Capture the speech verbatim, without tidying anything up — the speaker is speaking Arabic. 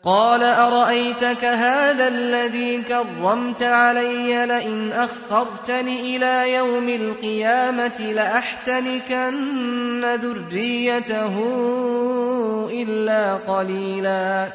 قال أرأيتك هذا الذي كرمت علي لئن أخرتني إلى يوم القيامة لأحتنكن ذريته إلا قليلا